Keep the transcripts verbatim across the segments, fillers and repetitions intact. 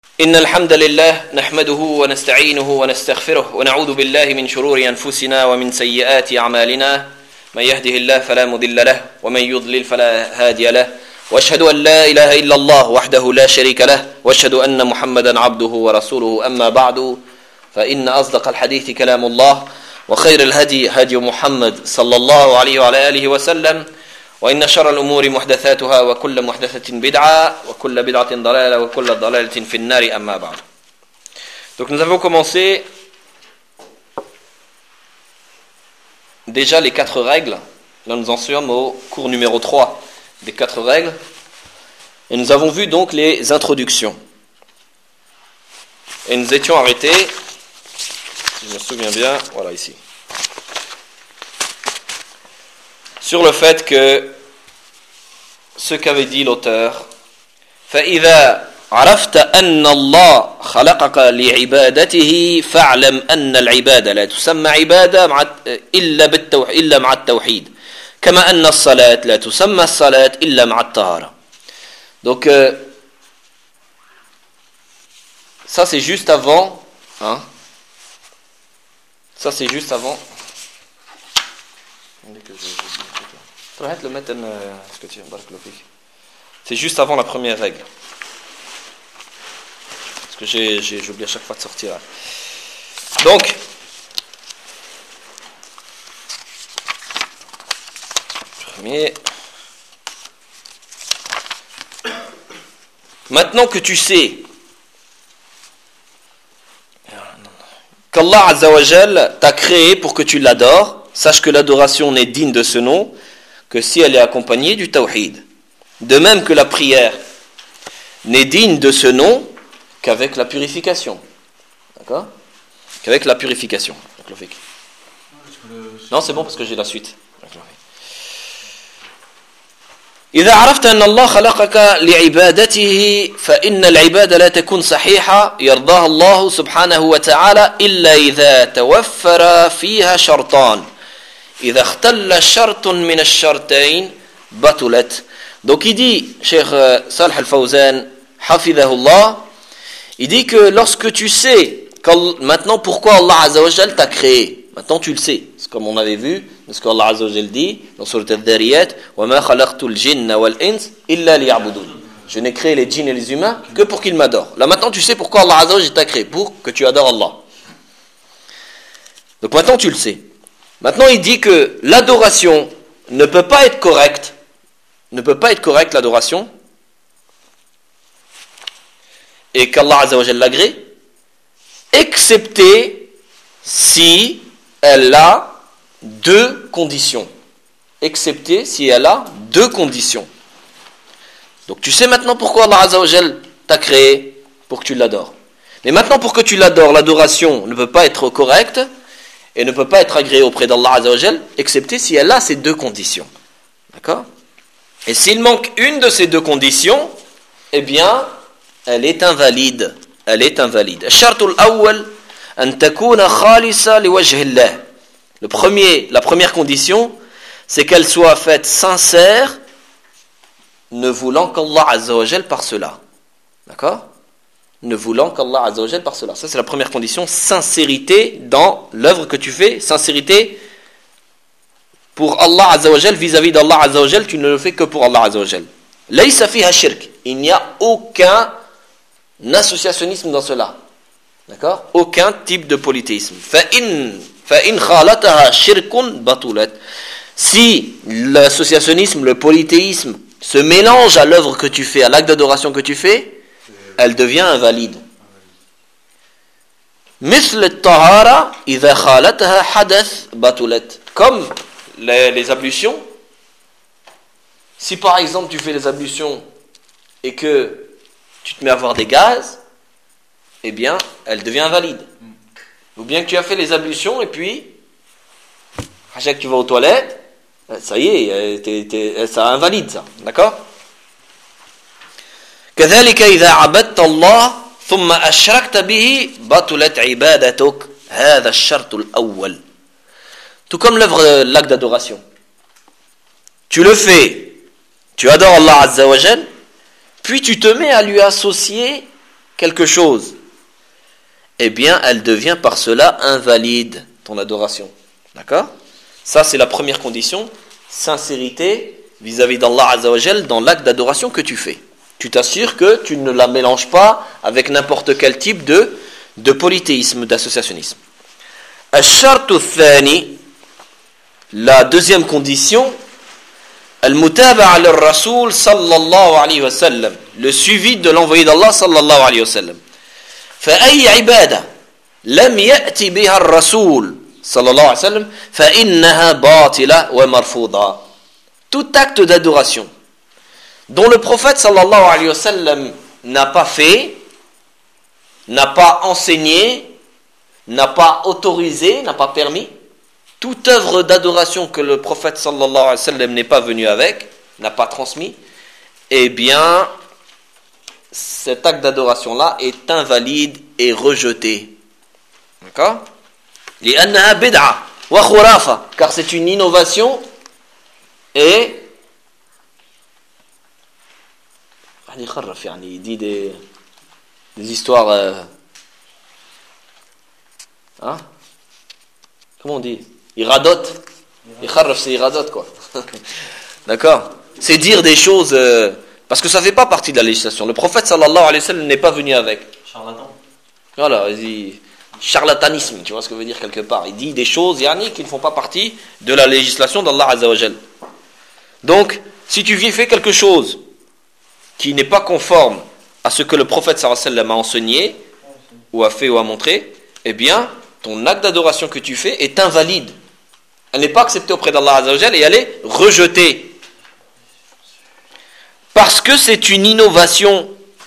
إن الحمد لله نحمده ونستعينه ونستغفره ونعوذ بالله من شرور أنفسنا ومن سيئات أعمالنا من يهده الله فلا مضل له ومن يضلل فلا هادي له وأشهد أن لا إله إلا الله وحده لا شريك له وأشهد أن محمدا عبده ورسوله أما بعد فإن أصدق الحديث كلام الله وخير الهدي هدي محمد صلى الله عليه وعلى آله وسلم وإن شر الأمور محدثاتها وكل محدثة بدعة وكل بدعة ضلالة وكل ضلالة في النار أما بعد. Donc nous avons commencé déjà les quatre règles. Là nous en sommes au cours numéro trois des quatre règles. Et nous avons vu donc les introductions. Et nous étions arrêtés, si je me souviens bien, voilà ici, sur le fait que ce qu'avait dit l'auteur, فإذا عرفت أن الله خلقك لعبادته فاعلم أن العبادة لا تسمى عبادة مع إلا بالتوحيد إلا مع التوحيد كما أن الصلاة لا تسمى الصلاة إلا مع الطهارة. Donc euh, ça c'est juste avant, hein? Ça c'est juste avant. C'est juste avant la première règle. Parce que j'ai, j'ai, j'oublie à chaque fois de sortir. Donc, premier. Maintenant que tu sais qu'Allah Azza wa Jal t'a créé pour que tu l'adores, sache que l'adoration n'est digne de ce nom que si elle est accompagnée du tawhid. De même que la prière n'est digne de ce nom qu'avec la purification. D'accord ? Qu'avec la purification. Non, c'est bon parce que j'ai la suite. إذا عرفت أن الله خلقك لعبادته فإن العبادة لا تكون صحيحة يرضاها الله سبحانه وتعالى إلا إذا توفر فيها شرطان إذا اختل شرط من الشرطين بطلت. Donc il dit, Cheikh Salih Al-Fawzan حفظه الله, il dit que lorsque tu sais maintenant pourquoi Allah Azza wa Jal t'a créé, maintenant tu le sais, c'est comme on avait vu, ce qu'Allah Azza wa Jal dit dans Surat Al-Dhariyat, وَمَا خَلَقْتُ الْجِنَّ وَالْإِنسَ إِلَّا لِيَعْبُدُونَ. Je n'ai créé les djinns et les humains que pour qu'ils m'adorent. Là maintenant tu sais pourquoi Allah Azza wa Jal t'a créé, pour que tu adores Allah. Donc maintenant tu le sais. Maintenant il dit que l'adoration ne peut pas être correcte, ne peut pas être correcte l'adoration, et qu'Allah Azza wa Jal l'agrée, excepté si elle a deux conditions. Excepté si elle a deux conditions. Donc tu sais maintenant pourquoi Allah Azza wa Jal t'a créé, pour que tu l'adores. Mais maintenant pour que tu l'adores, l'adoration ne peut pas être correcte et ne peut pas être agréée auprès d'Allah Azza wa Jal, excepté si elle a ces deux conditions. D'accord ? Et s'il manque une de ces deux conditions, eh bien, elle est invalide. Elle est invalide. Shartul awwal an takuna khalisa liwajhi Allah. Le premier, la première condition, c'est qu'elle soit faite sincère, ne voulant qu'Allah Azza wa Jal par cela. D'accord ? Ne voulant qu'Allah Azza wa Jal par cela. Ça, c'est la première condition. Sincérité dans l'œuvre que tu fais. Sincérité pour Allah Azza wa Jal, vis-à-vis d'Allah Azza wa Jal, tu ne le fais que pour Allah Azza wa Jal. Laysa fiha shirk. Il n'y a aucun associationnisme dans cela. D'accord ? Aucun type de polythéisme. Fa'in fa'in khalataha shirkun batulat. Si l'associationnisme, le polythéisme se mélange à l'œuvre que tu fais, à l'acte d'adoration que tu fais, elle devient invalide. مثل الطهارة إذا خالتها حدث بطلت. Comme les, les ablutions. Si par exemple tu fais les ablutions et que tu te mets à avoir des gaz, eh bien elle devient invalide. Ou bien que tu as fait les ablutions et puis à chaque fois que tu vas aux toilettes, ça y est, t'es, t'es, ça invalide ça. D'accord ? كذلك إذا عبدت الله ثم أشركت به بطلت عبادتك. هذا الشرط الأول. Tout comme l'œuvre, l'acte d'adoration. Tu le fais, tu adores Allah Azza wa Jal, puis tu te mets à lui associer quelque chose, eh bien, elle devient par cela invalide, ton adoration. D'accord? Ça, c'est la première condition, sincérité vis-à-vis d'Allah Azza wa Jal dans l'acte d'adoration que tu fais. Tu t'assures que tu ne la mélanges pas avec n'importe quel type de, de polythéisme, d'associationnisme. Al-Shartu Thani, la deuxième condition, Al-Mutaba'a al-Rasoul sallallahu alayhi wa sallam, le suivi de l'envoyé d'Allah sallallahu alayhi wa sallam. فأي عبادة لم يأتي بها الرسول صلى الله عليه وسلم فإنها باطلة ومرفوضة. Tout acte d'adoration dont le prophète sallallahu alayhi wa sallam n'a pas fait, n'a pas enseigné, n'a pas autorisé, n'a pas permis, toute œuvre d'adoration que le prophète sallallahu alayhi wa sallam n'est pas venu avec, n'a pas transmis, eh bien, cet acte d'adoration-là est invalide et rejeté. D'accord? لأنها بدعة وخرافة, car c'est une innovation et il dit des, des histoires euh, hein? Comment on dit? Il radote. Il kharraf, c'est il radote, quoi. D'accord? C'est dire des choses euh, parce que ça ne fait pas partie de la législation. Le prophète sallallahu alayhi wa sallam n'est pas venu avec. Charlatan. Voilà, il dit charlatanisme, tu vois ce que veut dire quelque part. Il dit des choses, yani, qui ne font pas partie de la législation d'Allah Azza wa Jal. Donc, si tu fais quelque chose qui n'est pas conforme à ce que le prophète sallallahu alayhi wa sallam a enseigné, ou a fait ou a montré, eh bien, ton acte d'adoration que tu fais est invalide. Elle n'est pas acceptée auprès d'Allah Azza wa Jal et elle est rejetée. Parce que c'est une innovation,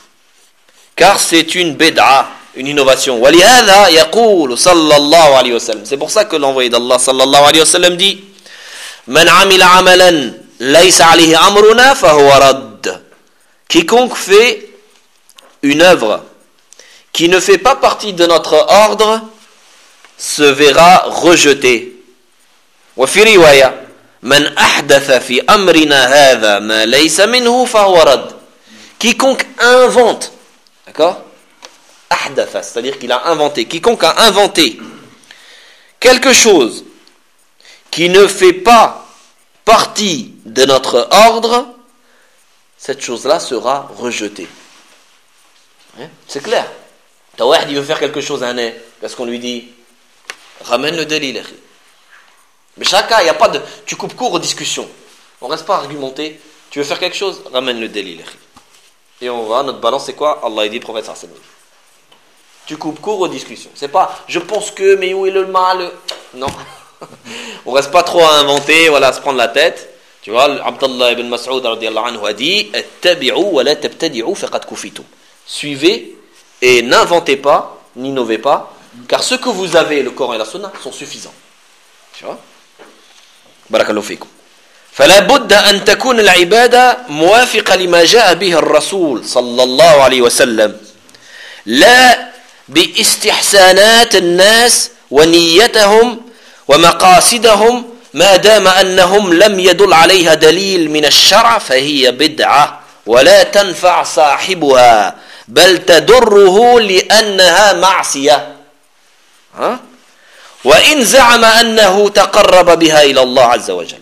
car c'est une bid'a, une innovation. وَلِهَذَا يَقُولُ صَلَّى اللَّهُ عَلَيْهِ وَسَلَّمَ. C'est pour ça que l'envoyé d'Allah sallallahu alayhi wa sallam dit مَنْ عَمِلَ عَمَلًا لَيْسَ عَلَيْهِ أَمْرُنَا فَهُوَ رَدٌّ. Quiconque fait une œuvre qui ne fait pas partie de notre ordre se verra rejeté. وفي رواية من أحدث في أمرنا هذا ما ليس منه فهو رد. Quiconque invente, d'accord? أحدث, c'est-à-dire qu'il a inventé. Quiconque a inventé quelque chose qui ne fait pas partie de notre ordre, cette chose-là sera rejetée. Hein? C'est clair. Tawahid, il veut faire quelque chose à un nez. Qu'est-ce qu'on lui dit? Ramène le dalil. Mais chacun, il n'y a pas de. Tu coupes court aux discussions. On ne reste pas à argumenter. Tu veux faire quelque chose? Ramène le dalil. Et on va, notre balance, c'est quoi? Allah, il dit, prophète sallallahu alayhi wa sallam. Tu coupes court aux discussions. C'est pas, je pense que, mais où est le mal? Non. On ne reste pas trop à inventer, voilà, à se prendre la tête. Tu vois, Abdallah ibn Mas'ud radiyallahu anhu a dit Attabi'u wa la tabtadi'u faqad kufitum. Suivez et n'inventez pas, n'innovez pas, car ce que vous avez, le Coran et la Sunna, sont suffisants. Tu vois? Barakallahu fikum. فلا بد أن تكون العبادة موافقة لما جاء به الرسول صلى الله عليه وسلم لا باستحسانات الناس ونيتهم ومقاصدهم ما دام أنهم لم يدل عليها دليل من الشرع فهي بدعة ولا تنفع صاحبها بل تضره لأنها معصية. ها؟ وإن زعم أنه تقرب بها إلى الله عز وجل.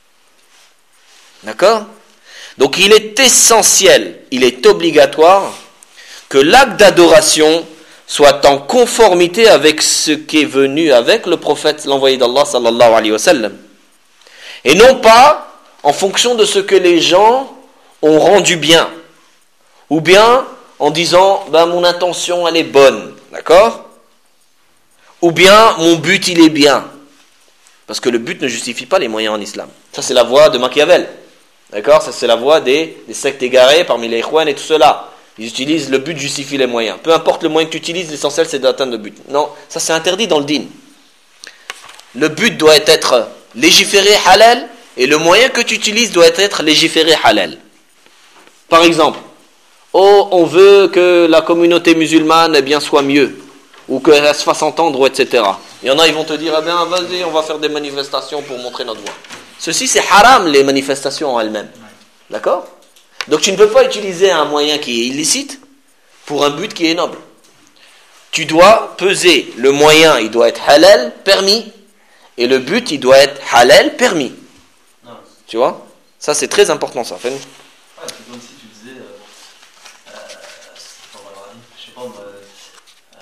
D'accord? Donc il est essentiel, il est obligatoire que l'acte d'adoration soit en conformité avec ce qui est venu avec le prophète, l'envoyé d'Allah sallallahu alayhi wa sallam. Et non pas en fonction de ce que les gens ont rendu bien. Ou bien en disant, ben mon intention elle est bonne. D'accord? Ou bien mon but il est bien. Parce que le but ne justifie pas les moyens en islam. Ça c'est la voie de Machiavel. D'accord? Ça c'est la voie des, des sectes égarées parmi les Ikhwan et tout cela. Ils utilisent le but justifie les moyens. Peu importe le moyen que tu utilises, l'essentiel c'est d'atteindre le but. Non, ça c'est interdit dans le din. Le but doit être légiféré halal et le moyen que tu utilises doit être légiféré halal. Par exemple, oh, on veut que la communauté musulmane eh bien, soit mieux ou qu'elle se fasse entendre, et cetera. Il y en a, ils vont te dire, eh bien, vas-y, on va faire des manifestations pour montrer notre voix. Ceci, c'est haram, les manifestations en elles-mêmes. D'accord? Donc, tu ne peux pas utiliser un moyen qui est illicite pour un but qui est noble. Tu dois peser le moyen, il doit être halal, permis, et le but, il doit être halal, permis. Non. Tu vois? Ça, c'est très important, ça. Fait. Ouais, c'est comme si tu disais, euh, euh, je sais pas, moi, euh,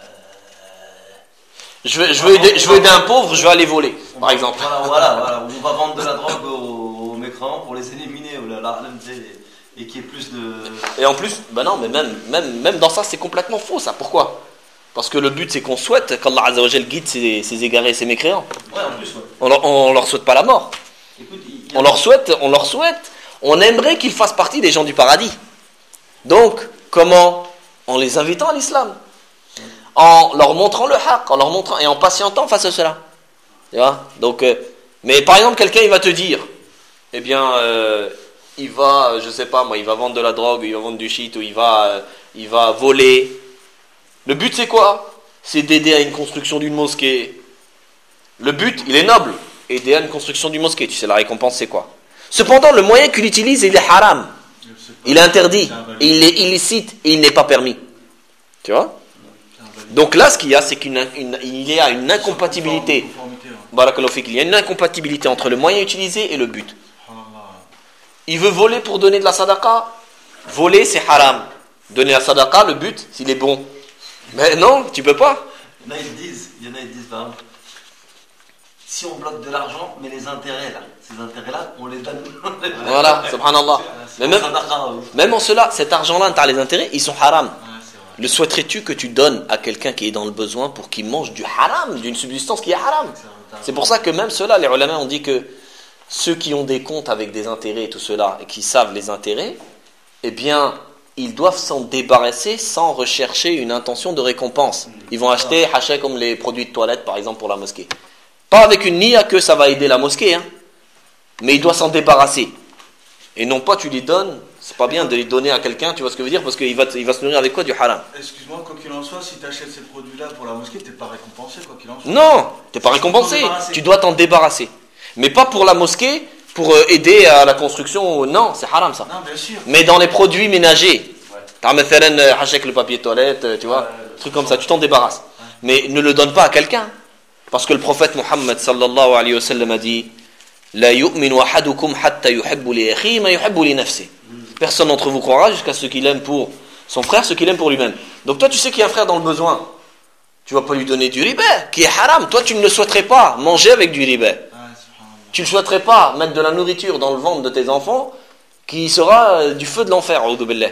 je veux, je veux aider, je veux aider un pauvre, je vais aller voler, par va, exemple. Voilà, voilà, voilà, on va vendre de la drogue aux, aux mécréants pour les éliminer, ou la, la, et qu'il y ait plus de... Et en plus, ben non, mais même, même, même dans ça, c'est complètement faux, ça. Pourquoi? Parce que le but, c'est qu'on souhaite qu'Allah Azza wa Jal guide ses, ses égarés, ses mécréants. Ouais, en plus, ouais. On leur, on leur souhaite pas la mort. Écoute, il y a... On leur souhaite, on leur souhaite, on aimerait qu'ils fassent partie des gens du paradis. Donc, comment? En les invitant à l'islam. En leur montrant le haqq, en leur montrant, et en patientant face à cela. Tu vois? Donc, euh, mais par exemple, quelqu'un, il va te dire, eh bien, euh, il va, je sais pas moi, il va vendre de la drogue, il va vendre du shit, ou il va, euh, il va voler. Le but, c'est quoi? C'est d'aider à une construction d'une mosquée. Le but, il est noble. Aider à une construction d'une mosquée. Tu sais, la récompense, c'est quoi? Cependant, le moyen qu'il utilise, il est haram. Il est interdit. Et il est illicite. Et il n'est pas permis. Tu vois? Donc là, ce qu'il y a, c'est qu'il y a une incompatibilité. Barakallahu fik, il y a une incompatibilité entre le moyen utilisé et le but. Il veut voler pour donner de la sadaqa. Voler, c'est haram. Donner la sadaqa, le but, s'il est bon. Mais non, tu peux pas. Il y en a, ils disent, il y en a, ils disent, par exemple, si on bloque de l'argent, mais les intérêts là, ces intérêts-là, on les donne. Voilà, subhanallah. Mais même, même en cela, cet argent-là, tu as les intérêts, ils sont haram. Le souhaiterais-tu que tu donnes à quelqu'un qui est dans le besoin pour qu'il mange du haram, d'une subsistance qui est haram? C'est pour ça que même cela, les ulama ont dit que ceux qui ont des comptes avec des intérêts et tout cela, et qui savent les intérêts, eh bien, ils doivent s'en débarrasser sans rechercher une intention de récompense. Ils vont acheter, acheter comme les produits de toilette, par exemple, pour la mosquée. Pas avec une niya que ça va aider la mosquée, hein. Mais il doit s'en débarrasser. Et non pas tu les donnes, c'est pas bien de les donner à quelqu'un, tu vois ce que je veux dire, parce qu'il va, il va se nourrir avec quoi? Du haram. Excuse-moi, quoi qu'il en soit, si tu achètes ces produits-là pour la mosquée, t'es pas récompensé, quoi qu'il en soit. Non, t'es pas récompensé, tu dois t'en débarrasser. Mais pas pour la mosquée, pour aider à la construction, non, c'est haram ça. Non, bien sûr. Mais dans les produits ménagers, t'as مثلا hachek le papier toilette, tu vois, ouais, truc comme ça, tu t'en débarrasses. Ouais. Mais ne le donne pas à quelqu'un. Parce que le prophète Muhammad sallallahu alayhi wa sallam a dit La yu'minu ahadukum hatta yuhibbu li akhihi ma yuhibbu li nafsihi. Personne d'entre vous croira jusqu'à ce qu'il aime pour son frère, ce qu'il aime pour lui-même. Donc toi, tu sais qu'il y a un frère dans le besoin. Tu vas pas lui donner du riba, qui est haram. Toi, tu ne le souhaiterais pas manger avec du riba. Tu ne souhaiterais pas mettre de la nourriture dans le ventre de tes enfants qui sera du feu de l'enfer.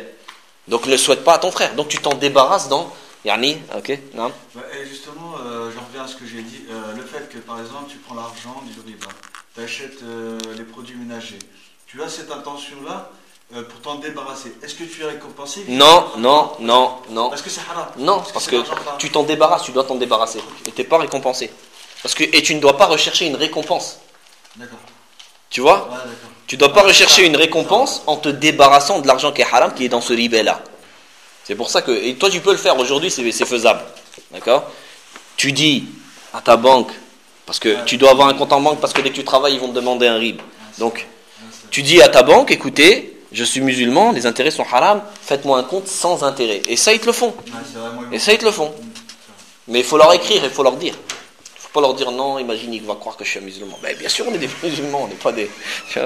Donc ne le souhaite pas à ton frère. Donc tu t'en débarrasses dans... Yani, ok, non. Et justement, euh, j'en reviens à ce que j'ai dit. Euh, le fait que, par exemple, tu prends l'argent du riba, tu achètes euh, les produits ménagers. Tu as cette intention-là euh, pour t'en débarrasser. Est-ce que tu es récompensé? Non, non, non, non. Parce que c'est haram. Non, parce, parce que, que tu t'en débarrasses, tu dois t'en débarrasser. Okay. Et tu n'es pas récompensé. Parce que, et tu ne dois pas rechercher une récompense. D'accord. Tu vois? Ouais, tu ne dois pas rechercher une récompense en te débarrassant de l'argent qui est haram, qui est dans ce riba-là. C'est pour ça que, et toi tu peux le faire aujourd'hui, c'est, c'est faisable, d'accord? Tu dis à ta banque, parce que tu dois avoir un compte en banque, parce que dès que tu travailles, ils vont te demander un rib. Donc, tu dis à ta banque, écoutez, je suis musulman, les intérêts sont haram, faites-moi un compte sans intérêt. Et ça, ils te le font. Et ça, ils te le font. Mais il faut leur écrire, il faut leur dire. Il ne faut pas leur dire, non, imagine, il va croire que je suis un musulman. Mais bien sûr, on est des musulmans, on n'est pas des...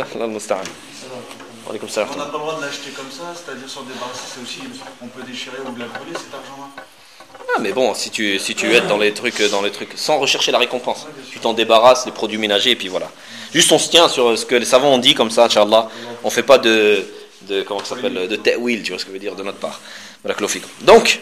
On n'a pas le droit de l'acheter comme ça, c'est-à-dire s'en débarrasser, c'est aussi, on peut déchirer ou la brûler cet argent-là. Ah mais bon, si tu si tu aides dans les trucs dans les trucs sans rechercher la récompense, tu t'en débarrasses, les produits ménagers et puis voilà. Juste on se tient sur ce que les savants ont dit comme ça, inchallah. On fait pas de de comment ça s'appelle de ta'wil, tu vois ce que veut dire de notre part. Donc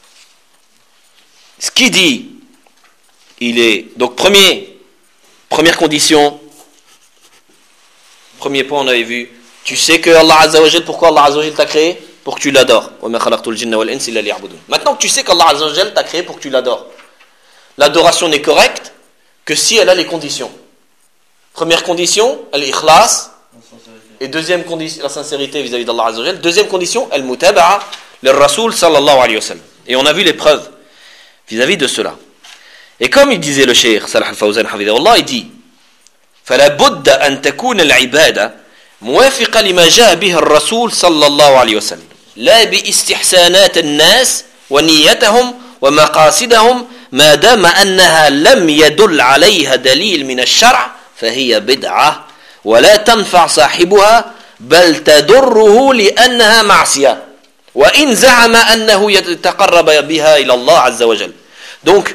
ce qu'il dit, il est donc premier première condition, premier point on avait vu. Tu sais que Allah Azza wa Jal, pourquoi Allah Azza wa Jal t'a créé? Pour que tu l'adores. Maintenant que tu sais qu'Allah Azza wa Jal t'a créé pour que tu l'adores, l'adoration n'est correcte que si elle a les conditions. Première condition, al-ikhlas. Et deuxième condition, la sincérité vis-à-vis d'Allah Azza wa Jal. Deuxième condition, al-mutaba'a lil-Rasoul sallallahu alayhi wa sallam. Et on a vu les preuves vis-à-vis de cela. Et comme il disait le Cheikh Salah al-Fawzan hafidhahullah, il dit فَلَا بُدَّ أَن تَكُونَ الْعِبَادَةِ موافقة لما جاء به الرسول صلى الله عليه وسلم لا باستحسانات الناس ونيتهم ومقاصدهم ما دام أنها لم يدل عليها دليل من الشرع فهي بدعة ولا تنفع صاحبها بل تضره لأنها معصية وإن زعم أنه يتقرب بها إلى الله عز وجل. Donc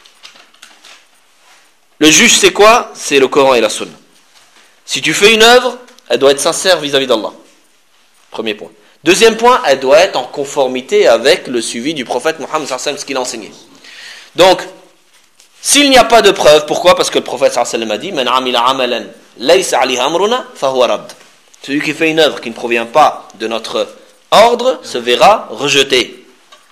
le juge c'est quoi? C'est le Coran et la Sunna. Si tu fais une œuvre, elle doit être sincère vis-à-vis d'Allah. Premier point. Deuxième point, elle doit être en conformité avec le suivi du prophète Mohammed sallallahu alayhi wa sallam, ce qu'il a enseigné. Donc, s'il n'y a pas de preuve, pourquoi? Parce que le prophète sallallahu alayhi wa sallam a dit Man amila amalan laysa alayhi amruna fahuwa radd. Celui qui fait une œuvre qui ne provient pas de notre ordre se verra rejeté.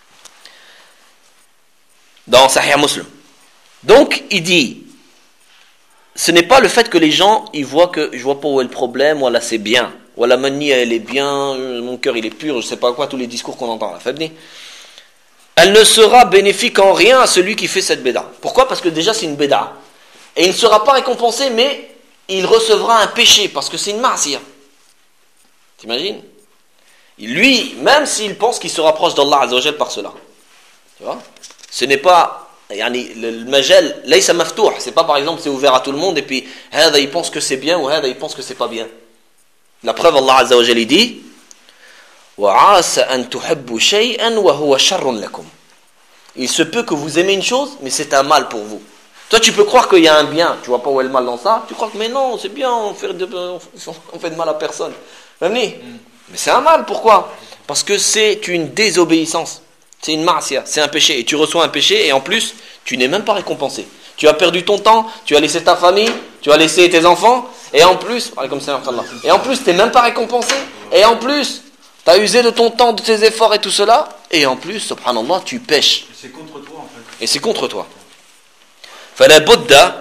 Dans Sahih Muslim. Donc, il dit ce n'est pas le fait que les gens ils voient que je vois pas où est le problème, voilà c'est bien. Voilà, mani elle est bien, mon cœur il est pur, je sais pas quoi, tous les discours qu'on entend. Elle ne sera bénéfique en rien à celui qui fait cette béda. Pourquoi? Parce que déjà c'est une béda. Et il ne sera pas récompensé, mais il recevra un péché, parce que c'est une ma'siyah. T'imagines? Lui, même s'il pense qu'il se rapproche d'Allah Azza wa Jal par cela. Tu vois? Ce n'est pas, yani, le majal, laysa maftouh, c'est pas par exemple c'est ouvert à tout le monde et puis hada il pense que c'est bien ou hada il pense que c'est pas bien. La preuve, Allah Azza wa Jalla dit وَعَاسَ أَن تُحِبُّوا شَيْئًا وَهُوَ شَرٌّ لَكُمْ. Il se peut que vous aimez une chose, mais c'est un mal pour vous. Toi, tu peux croire qu'il y a un bien, tu vois pas où est le mal dans ça, tu crois que mais non, c'est bien, on fait de, on fait de mal à personne. Mm. Mais c'est un mal, pourquoi? Parce que c'est une désobéissance, c'est une ma'siyah, c'est un péché, et tu reçois un péché, et en plus, tu n'es même pas récompensé. Tu as perdu ton temps, tu as laissé ta famille, tu as laissé tes enfants, et en plus, et en plus, tu n'es même pas récompensé, et en plus, tu as usé de ton temps, de tes efforts et tout cela, et en plus, subhanallah, tu pêches. C'est contre toi en fait. Et c'est contre toi. فلا بد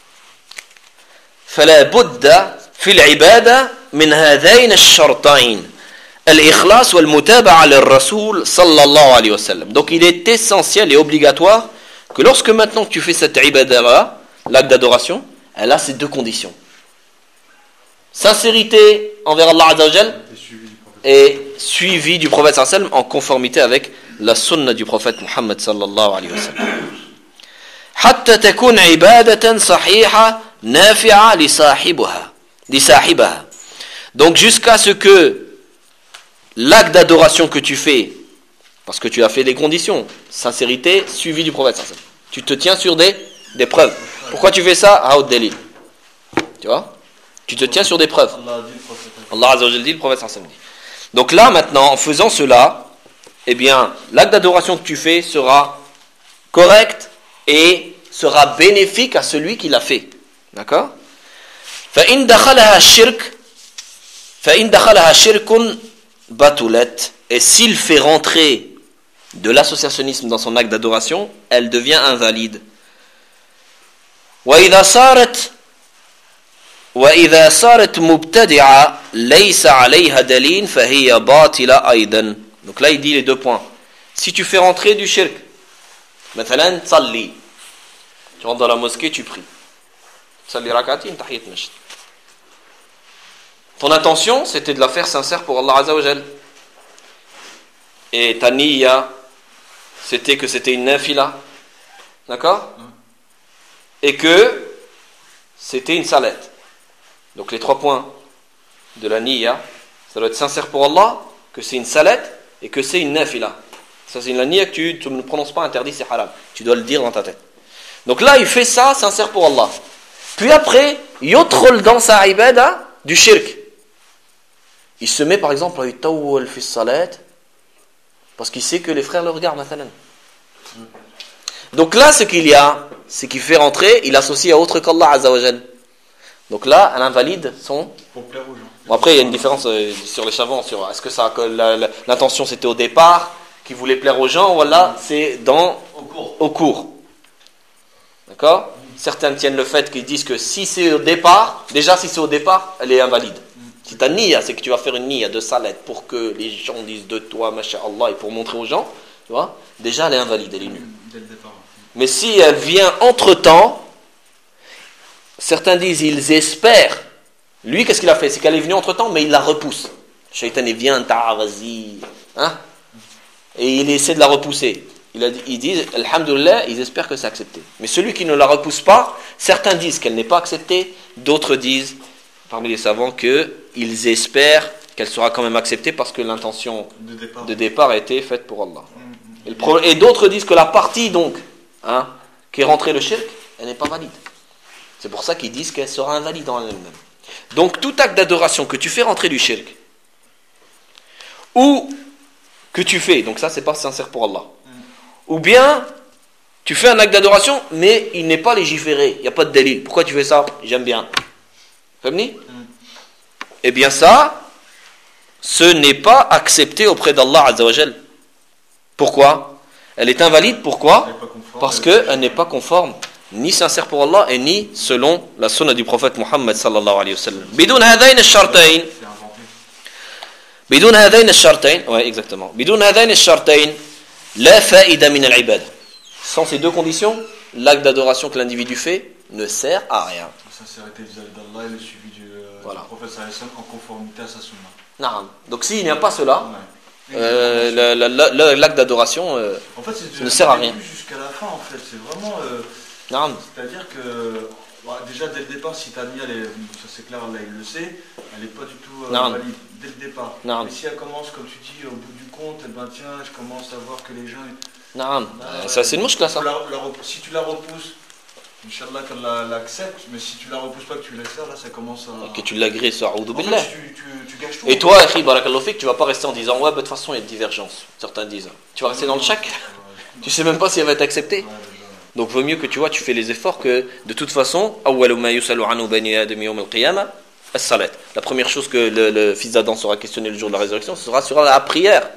فلا بد في العبادة من هذين الشرطين الإخلاص والمتابعة للرسول صلى الله عليه وسلم. Donc il est essentiel et obligatoire que lorsque maintenant tu fais cette ibada-là, l'acte d'adoration, elle a ces deux conditions. Sincérité envers Allah Azza wa Jal et suivi du prophète sallallahu alayhi wa sallam en conformité avec la sunna du prophète Muhammad sallallahu alayhi wa sallam. حتى تكون عبادة صحيحة نافعة لصاحبها لصاحبها. Donc jusqu'à ce que l'acte d'adoration que tu fais, parce que tu as fait des conditions, sincérité, suivi du prophète sallallahu alayhi wa sallam, tu te tiens sur des, des preuves. Pourquoi tu fais ça? Haoud Dalil. Tu vois? Tu te tiens sur des preuves. Allah Azza wa Jalla dit, le prophète sallallahu alayhi wa sallam dit. Donc là maintenant, en faisant cela, eh bien, l'acte d'adoration que tu fais sera correct et sera bénéfique à celui qui l'a fait. D'accord? فإن دخلها الشرك فإن دخلها شرك بطلت. Et s'il fait rentrer de l'associationnisme dans son acte d'adoration, elle devient invalide. وإذا صارت وإذا صارت مبتدعة ليس عليها دليل فهي باطلة أيضا. Donc là il dit les deux points. Si tu fais rentrer du shirk, مثلا تصلي, tu rentres dans la mosquée, tu pries. تصلي ركعتين تحية مسجد. Ton intention c'était de la faire sincère pour Allah Azza wa Jal. Et ta niyya c'était que c'était une nafila. D'accord? Et que c'était une salette. Donc les trois points de la niyya, ça doit être sincère pour Allah, que c'est une salette et que c'est une nafila. Ça c'est la niyya que tu, tu ne prononces pas interdit, c'est haram. Tu dois le dire dans ta tête. Donc là il fait ça sincère pour Allah. Puis après, yothrol dans sa ibada du shirk. Il se met par exemple à yutawwal fi salat parce qu'il sait que les frères le regardent mathalan. Donc là ce qu'il y a, c'est qu'il fait rentrer, il associe à autre qu'Allah Azza wa Jal. Donc là, elle invalide son. Pour plaire aux gens. Bon, après, il y a une différence euh, sur les savants, sur est-ce que ça, que la, la, l'intention c'était au départ, qu'il voulait plaire aux gens, ou là, c'est dans Au cours. Au cours. D'accord? Certains tiennent le fait qu'ils disent que si c'est au départ, déjà si c'est au départ, elle est invalide. Si ta niyya, c'est que tu vas faire une niyya de salette pour que les gens disent de toi, masha'Allah, et pour montrer aux gens, tu vois, déjà elle est invalide, elle est nulle. Dès le départ. Mais si elle vient entre-temps, certains disent, ils espèrent. Lui, qu'est-ce qu'il a fait? C'est qu'elle est venue entre-temps, mais il la repousse. Shaitan, il vient, ta, vas-y. Hein? Et il essaie de la repousser. il a dit, ils disent, alhamdoulilah, ils espèrent que c'est accepté. Mais celui qui ne la repousse pas, certains disent qu'elle n'est pas acceptée, d'autres disent, parmi les savants, qu'ils espèrent qu'elle sera quand même acceptée parce que l'intention De départ. de départ a été faite pour Allah. Et, le pro- et d'autres disent que la partie, donc, hein, qui est rentrée le shirk, elle n'est pas valide. C'est pour ça qu'ils disent qu'elle sera invalide en elle-même. Donc, tout acte d'adoration que tu fais rentrer du shirk, ou que tu fais, donc ça, c'est pas sincère pour Allah. Ou bien, tu fais un acte d'adoration, mais il n'est pas légiféré, il n'y a pas de délit. Pourquoi tu fais ça? J'aime bien. Comprenez? Eh bien ça, ce n'est pas accepté auprès d'Allah Azza wa Jal. Pourquoi? Elle est invalide, pourquoi? Elle n'est pas conforme, Parce elle est- qu'elle n'est pas conforme, ni sincère pour Allah, et ni selon la sunna du prophète Muhammad sallallahu alayhi wa sallam. Bidun hadayn al-shartayn. C'est inventé. بدون هذين الشرطين ouais exactement بدون هذين الشرطين لا فائدة من العبادة. Sans ces deux conditions, l'acte d'adoration que l'individu fait ne sert à rien. La sincérité vis-à-vis d'Allah et le suivi du, euh, Voilà. du prophète sallallahu alayhi wa sallam en conformité à sa sunna. Naam. Donc s'il n'y a pas cela, Ouais. euh, la- la- la- la- l'acte d'adoration, euh, En fait, c'est ça ne sert à rien. jusqu'à la fin, en fait. C'est vraiment. euh, naam. C'est-à-dire que. Bah, déjà, dès le départ, si ta niya, elle est- ça c'est clair, Allah il le sait, elle n'est pas du tout euh, Non. valide. Dès le départ. Non. Mais si elle commence, comme tu dis, au bout du compte, eh ben tiens, je commence à voir que les gens. Naam. Bah, Ça c'est une mouche là ça. la- la rep- si tu la repousses, Inch'Allah qu'elle l'accepte, mais si tu la repousses pas, que tu laisses faire, là ça commence à. Que tu l'agresses, a'oudou En fait, billah. tu, tu, tu gâches tout. Et toi, akhi, barakallahu fik, tu vas pas rester en disant ouais, bah, de toute façon il y a une divergence. Certains disent. Tu vas rester dans le chèque. Tu sais même pas si elle va être acceptée. Ouais, déjà. Donc vaut mieux que tu vois, tu fais les efforts que de toute façon, awwalu ma yusalu anhu bani adam yawm al-qiyamah as-salat. La première chose que le, le fils d'Adam sera questionné le jour de la résurrection, ce sera sur la prière.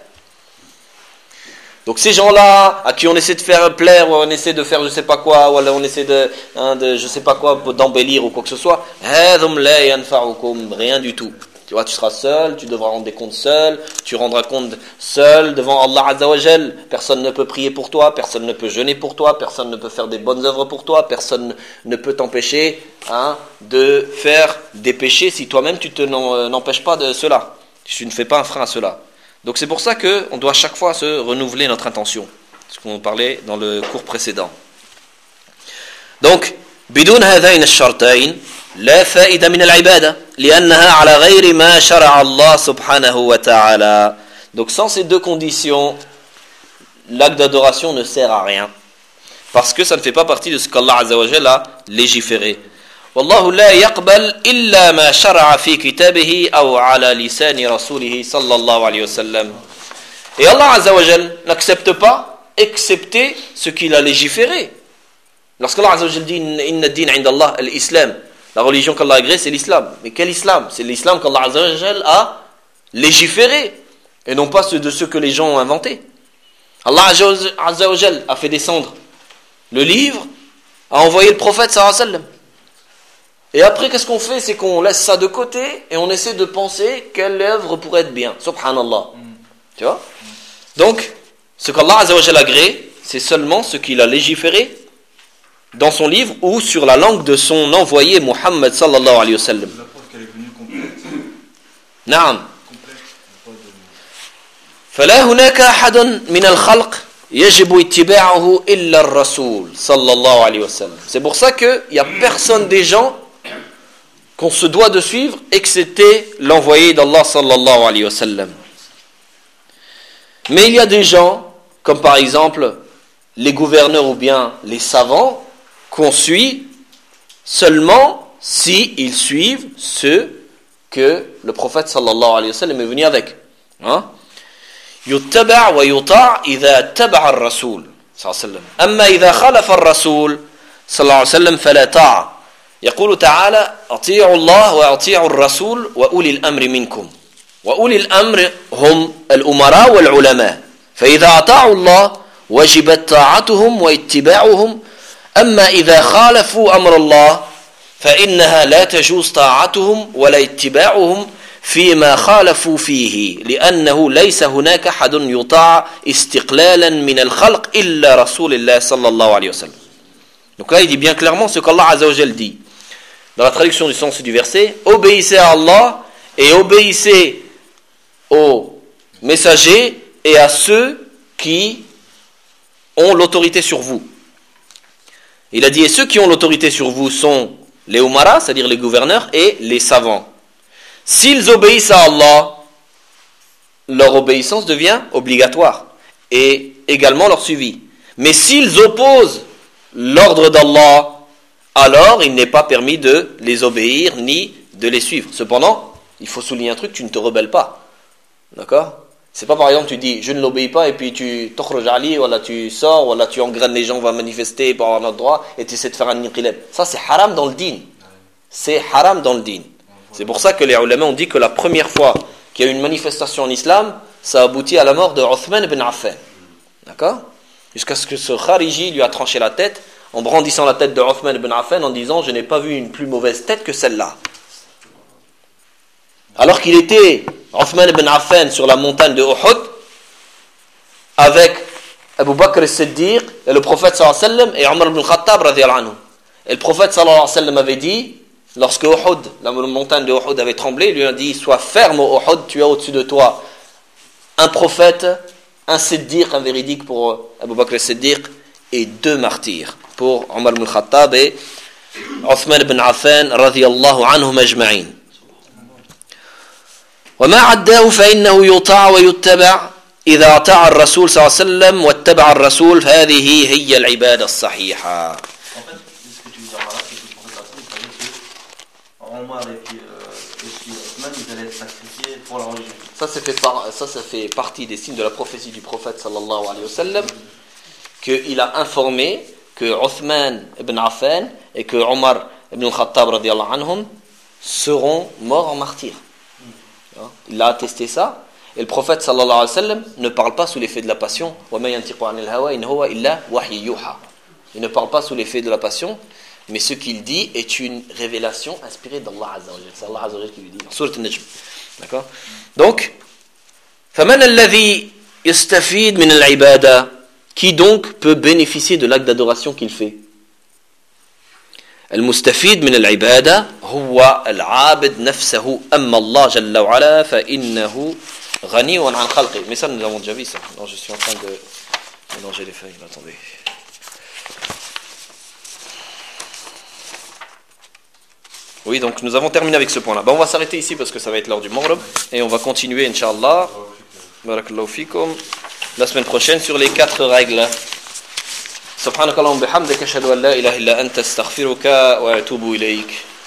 Donc ces gens-là, à qui on essaie de faire plaire, ou on essaie de faire je sais pas quoi, ou alors on essaie de, hein, de je sais pas quoi, d'embellir ou quoi que ce soit, hadhum la yanfa'ukum, rien du tout. Tu vois, tu seras seul, tu devras rendre des comptes seul, tu rendras compte seul devant Allah Azza wa Jal. Personne ne peut prier pour toi, personne ne peut jeûner pour toi, personne ne peut faire des bonnes œuvres pour toi, personne ne peut t'empêcher hein, de faire des péchés si toi-même tu te n'en- n'empêches pas de cela. Tu ne fais pas un frein à cela. Donc c'est pour ça qu'on doit chaque fois se renouveler notre intention. Ce qu'on parlait dans le cours précédent. Donc, بدون هذين الشرطين لا فائدة من العبادة لأنها على غير ما شرع الله سبحانه وتعالى. Donc sans ces deux conditions, l'acte d'adoration ne sert à rien. Parce que ça ne fait pas partie de ce qu'Allah Azza wa Jalla a légiféré. والله لا يقبل إلا ما شرع في كتابه أو على لسان رسوله صلى الله عليه وسلم. Et Allah Azza wa Jalla n'accepte pas, excepté ce qu'il a légiféré. Lorsqu'Allah Azza wa Jalla dit Inna ad-din 'inda Allah al-Islam, la religion qu'Allah a agréée, c'est l'islam. Mais quel islam? C'est l'islam qu'Allah Azza wa Jalla a légiféré, et non pas ceux de ceux que les gens ont inventés. Allah Azza wa Jalla a fait descendre le livre, a envoyé le prophète sallallahu alayhi wa sallam. Et après, qu'est-ce qu'on fait? C'est qu'on laisse ça de côté et on essaie de penser quelle œuvre pourrait être bien. Subhanallah. Mm. Tu vois? Donc, ce qu'Allah Azza wa Jalla a agréé, c'est seulement ce qu'il a légiféré dans son livre ou sur la langue de son envoyé Muhammad sallallahu alayhi wa sallam. La preuve qu'elle est venue complète. Naam. Complète. Pas de... فلا هناك أحد من الخلق يجب اتباعه إلا الرسول صلى الله عليه وسلم. C'est pour ça qu'il n'y a personne des gens qu'on se doit de suivre excepté l'envoyé d'Allah sallallahu alayhi wa sallam. Mais il y a des gens, comme par exemple les gouverneurs ou bien les savants, qu'on suit seulement si ils suivent ce que le prophète sallallahu alayhi wa sallam est venu avec. Hein? يتبع ويطاع إذا اتبع الرسول صلى الله عليه وسلم. أما إذا خالف الرسول صلى الله عليه وسلم فلا طاعة. يقول تعالى أطيعوا الله وأطيعوا الرسول وأولي الأمر منكم. وأولي الأمر هم الأمراء والعلماء. فإذا أطاعوا الله وجبت طاعتهم واتباعهم. أما إذا خالفوا أمر الله فإنها لا تجوز طاعتهم ولا اتباعهم فيما خالفوا فيه لأنه ليس هناك أحد يطاع استقلالا من الخلق إلا رسول الله صلى الله عليه وسلم. Donc là il dit bien clairement ce qu'Allah Azza wa Jal dit dans la traduction du sens du verset: obéissez à Allah et obéissez aux messagers et à ceux qui ont l'autorité sur vous. Il a dit, et ceux qui ont l'autorité sur vous sont les umara, c'est-à-dire les gouverneurs, et les savants. S'ils obéissent à Allah, leur obéissance devient obligatoire, et également leur suivi. Mais s'ils opposent l'ordre d'Allah, alors il n'est pas permis de les obéir, ni de les suivre. Cependant, il faut souligner un truc, tu ne te rebelles pas. D'accord ? C'est pas par exemple tu dis je ne l'obéis pas et puis tu t'okhroj ali, voilà tu sors, voilà tu engraines les gens, on va manifester pour avoir notre droit et tu essaies de faire un inqilab. Ça c'est haram dans le din. C'est haram dans le din. C'est pour ça que les ulama ont dit que la première fois qu'il y a eu une manifestation en islam, ça a abouti à la mort de Uthman ibn Affan. D'accord ? Jusqu'à ce que ce khariji lui a tranché la tête en brandissant la tête de Uthman ibn Affan en disant je n'ai pas vu une plus mauvaise tête que celle-là. Alors qu'il était Uthman ibn Affan sur la montagne de Uhud avec Abu Bakr as-Siddiq et le prophète sallallahu alayhi wa sallam et Omar ibn Khattab radiyallahu anhu. Et le prophète sallallahu alayhi wa sallam avait dit, lorsque Uhud, la montagne de Uhud avait tremblé, il lui a dit sois ferme au Uhud, tu as au-dessus de toi un prophète, un Siddiq, un véridique pour Abu Bakr as-Siddiq et deux martyrs pour Omar ibn Khattab et Uthman ibn Affan radiyallahu anhum ajma'in. وما عداه فإنه يطاع ويتبع إذا أطاع الرسول صلى الله عليه وسلم واتبع الرسول فهذه هي العبادة الصحيحة. En fait, ce que tu veux dire par là, c'est que le prophète sallallahu alayhi wa sallam, il fallait que Omar et puis Othman, ils allaient être sacrifiés pour la religion. Ça, ça fait, par, ça, ça fait partie des signes de la prophétie du prophète sallallahu alayhi wa sallam, qu'il a informé que Uthman ibn Affan et que Omar ibn Khattab radiyallahu anhum seront morts en martyrs. Il a attesté ça. Et le prophète sallallahu alayhi wa sallam ne parle pas sous l'effet de la passion. Il ne parle pas sous l'effet de la passion, mais ce qu'il dit est une révélation inspirée d'Allah Azza wa Jalla. C'est Allah Azza wa Jalla qui lui dit dans Sourate An-Najm. D'accord ? Donc, فَمَنَ الَّذِي يَسْتَفِيدُ مِنَ الْعِبَادَةِ, qui donc peut bénéficier de l'acte d'adoration qu'il fait ? المستفيد من العبادة هو العابد نفسه أما الله جل وعلا فإنه غني عن خلقه. Mais ça nous avons déjà vu ça. Non, je suis en train de mélanger les feuilles. Attendez. Oui, donc nous avons terminé avec ce point-là. Bon, on va s'arrêter ici parce que ça va être l'heure du Maghrib et on va continuer, Inch'Allah. Barakallahu fikum. La semaine prochaine sur les quatre règles. سبحانك اللهم وبحمدك أشهد أن لا إله إلا أنت أستغفرك وأتوب إليك.